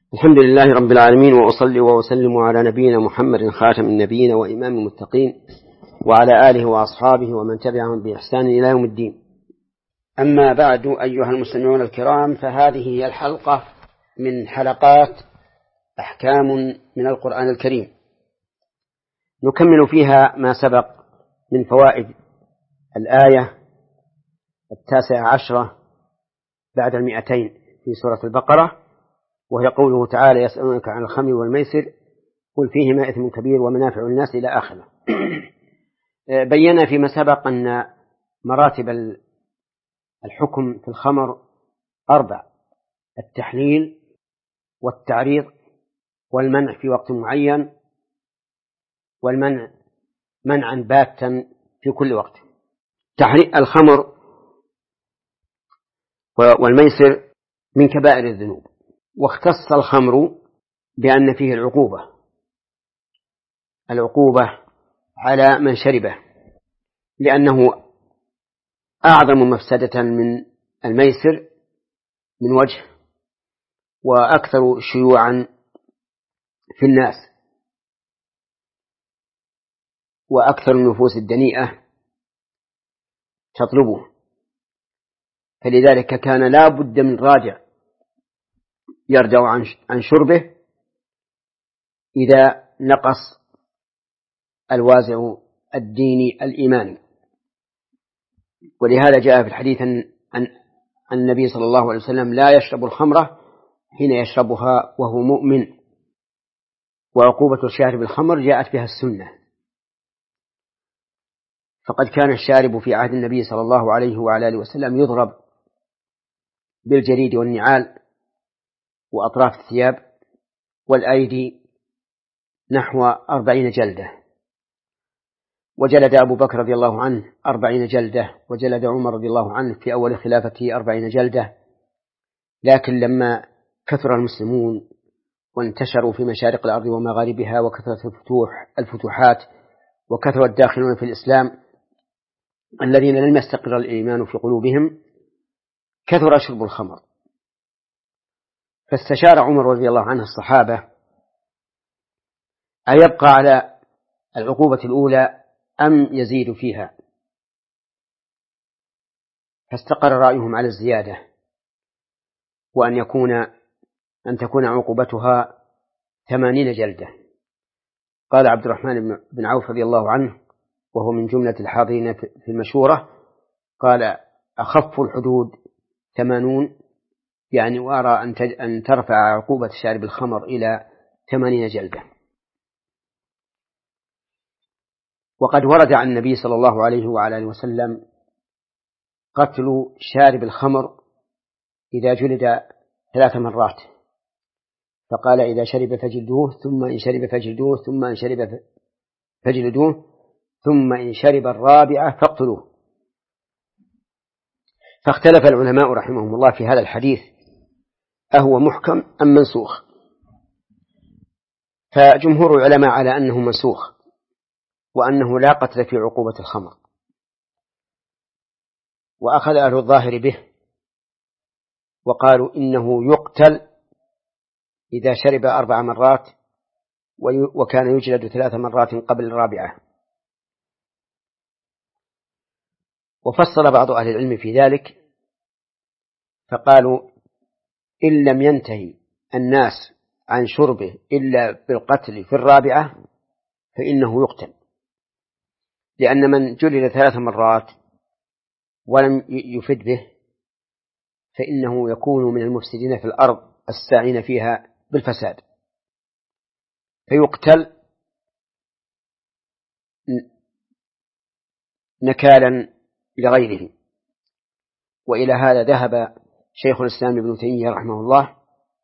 الحمد لله رب العالمين، وأصلي وأسلم على نبينا محمد خاتم النبيين وإمام المتقين وعلى آله وأصحابه ومن تبعهم بإحسان إلى يوم الدين. أما بعد، أيها المستمعون الكرام، فهذه هي الحلقة من حلقات أحكام من القرآن الكريم، نكمل فيها ما سبق من فوائد الآية 19 بعد 200 في سورة البقرة، وهي قوله تعالى: يسألونك عن الخمر والميسر قل فيهما إثم كبير ومنافع الناس إلى آخره. بينا فيما سبق أن مراتب الحكم في الخمر 4: التحليل والتعريض والمنع في وقت معين، والمنع منعا باتا في كل وقت. الخمر والميسر من كبائر الذنوب، واختص الخمر بأن فيه العقوبة على من شربه، لأنه أعظم مفسدة من الميسر من وجه، وأكثر شيوعا في الناس، وأكثر النفوس الدنيئة تطلبه، فلذلك كان لا بد من راجع يرجع عن شربه إذا نقص الوازع الديني الإيماني. ولهذا جاء في الحديث عن النبي صلى الله عليه وسلم: لا يشرب الخمرة حين يشربها وهو مؤمن. وعقوبة شارب الخمر جاءت بها السنة، فقد كان الشارب في عهد النبي صلى الله عليه وعلى آله وسلم يضرب بالجريد والنعال وأطراف الثياب والأيدي نحو 40 جلدة، وجلد أبو بكر رضي الله عنه 40 جلدة، وجلد عمر رضي الله عنه في أول خلافته 40 جلدة. لكن لما كثر المسلمون وانتشروا في مشارق الأرض ومغاربها، وكثرت الفتوحات، وكثر الداخلون في الإسلام الذين لم يستقر الإيمان في قلوبهم، كثر شرب الخمر. فاستشار عمر رضي الله عنه الصحابة أيبقى على العقوبة الأولى أم يزيد فيها، فاستقر رأيهم على الزيادة، وأن تكون عقوبتها 80 جلدة. قال عبد الرحمن بن عوف رضي الله عنه، وهو من جملة الحاضرين في المشورة، قال: أخف الحدود 80، يعني وأرى أن ترفع عقوبة شارب الخمر إلى 80 جلدة. وقد ورد عن النبي صلى الله عليه وعلى آله وسلم قتل شارب الخمر إذا جلد 3 مرات، فقال: إذا شرب فجلدوه، ثم إن شرب فجلدوه، ثم إن شرب فجلدوه، ثم إن شرب الرابعة فاقتلوه. فاختلف العلماء رحمهم الله في هذا الحديث أهو محكم أم منسوخ؟ فجمهور العلماء على أنه منسوخ، وأنه لا قتل في عقوبة الخمر، وأخذ أهل الظاهر به وقالوا إنه يقتل إذا شرب 4 مرات وكان يجلد 3 مرات قبل الرابعة. وفصل بعض أهل العلم في ذلك فقالوا: إن لم ينتهي الناس عن شربه إلا بالقتل في الرابعة فإنه يقتل، لأن من جلد 3 مرات ولم يفد به فإنه يكون من المفسدين في الأرض الساعين فيها بالفساد، فيقتل نكالا لغيره. وإلى هذا ذهب شيخ الإسلام ابن تيمية رحمه الله،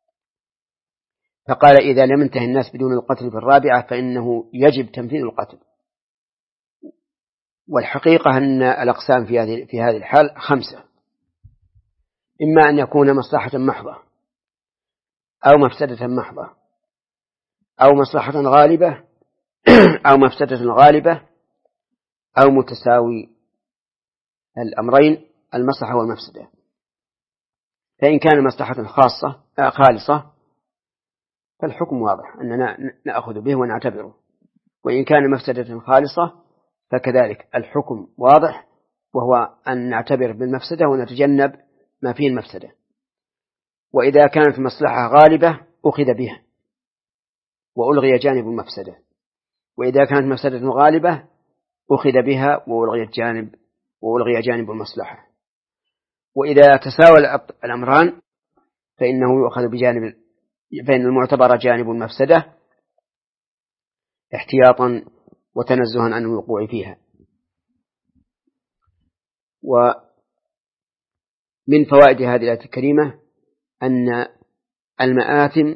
فقال: إذا لم ينتهي الناس بدون القتل في الرابعة فإنه يجب تنفيذ القتل. والحقيقة أن الأقسام في هذه الحال 5: إما أن يكون مصلحة محضة، أو مفسدة محضة، أو مصلحة غالبة، أو مفسدة غالبة، أو متساوي الأمرين، المصلحة والمفسدة. فإن كان مصلحة خالصة فالحكم واضح أننا نأخذ به ونعتبره. وإن كان مفسدة خالصة فكذلك الحكم واضح، وهو أن نعتبر بالمفسدة ونتجنب ما فيه المفسدة. وإذا كانت المصلحة غالبة أخذ بها وألغي جانب المفسدة، وإذا كانت مفسدة غالبة أخذ بها وألغي جانب المصلحة. وإذا تساوى الأمران فإنه يؤخذ فإن المعتبر جانب المفسدة احتياطا وتنزها عن الوقوع فيها. ومن فوائد هذه الآية الكريمة أن المآثم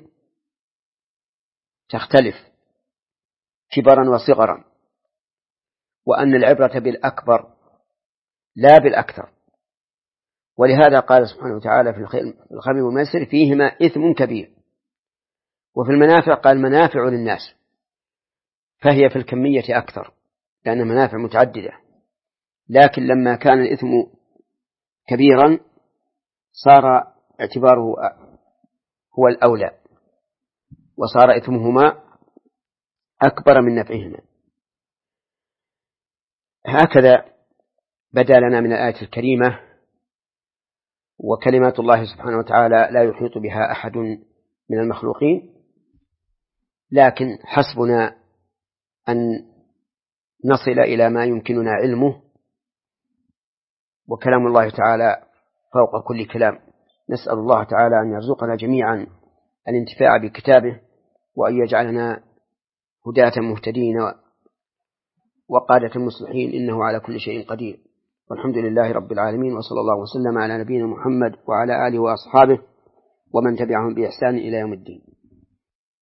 تختلف كبرا وصغرا، وأن العبرة بالأكبر لا بالأكثر. ولهذا قال سبحانه وتعالى في الخمر والميسر فيهما إثم كبير. وفي المنافع قال منافع للناس، فهي في الكمية أكثر لأن منافع متعددة، لكن لما كان الإثم كبيرا صار اعتباره هو الأولى، وصار إثمهما أكبر من نفعهما. هكذا بدا لنا من الآية الكريمة. وكلمات الله سبحانه وتعالى لا يحيط بها أحد من المخلوقين، لكن حسبنا أن نصل إلى ما يمكننا علمه، وكلام الله تعالى فوق كل كلام. نسأل الله تعالى أن يرزقنا جميعا الانتفاع بكتابه، وأن يجعلنا هداة مهتدين وقادة المصلحين، إنه على كل شيء قدير. والحمد لله رب العالمين، وصلى الله وسلم على نبينا محمد وعلى آله وأصحابه ومن تبعهم بإحسان إلى يوم الدين.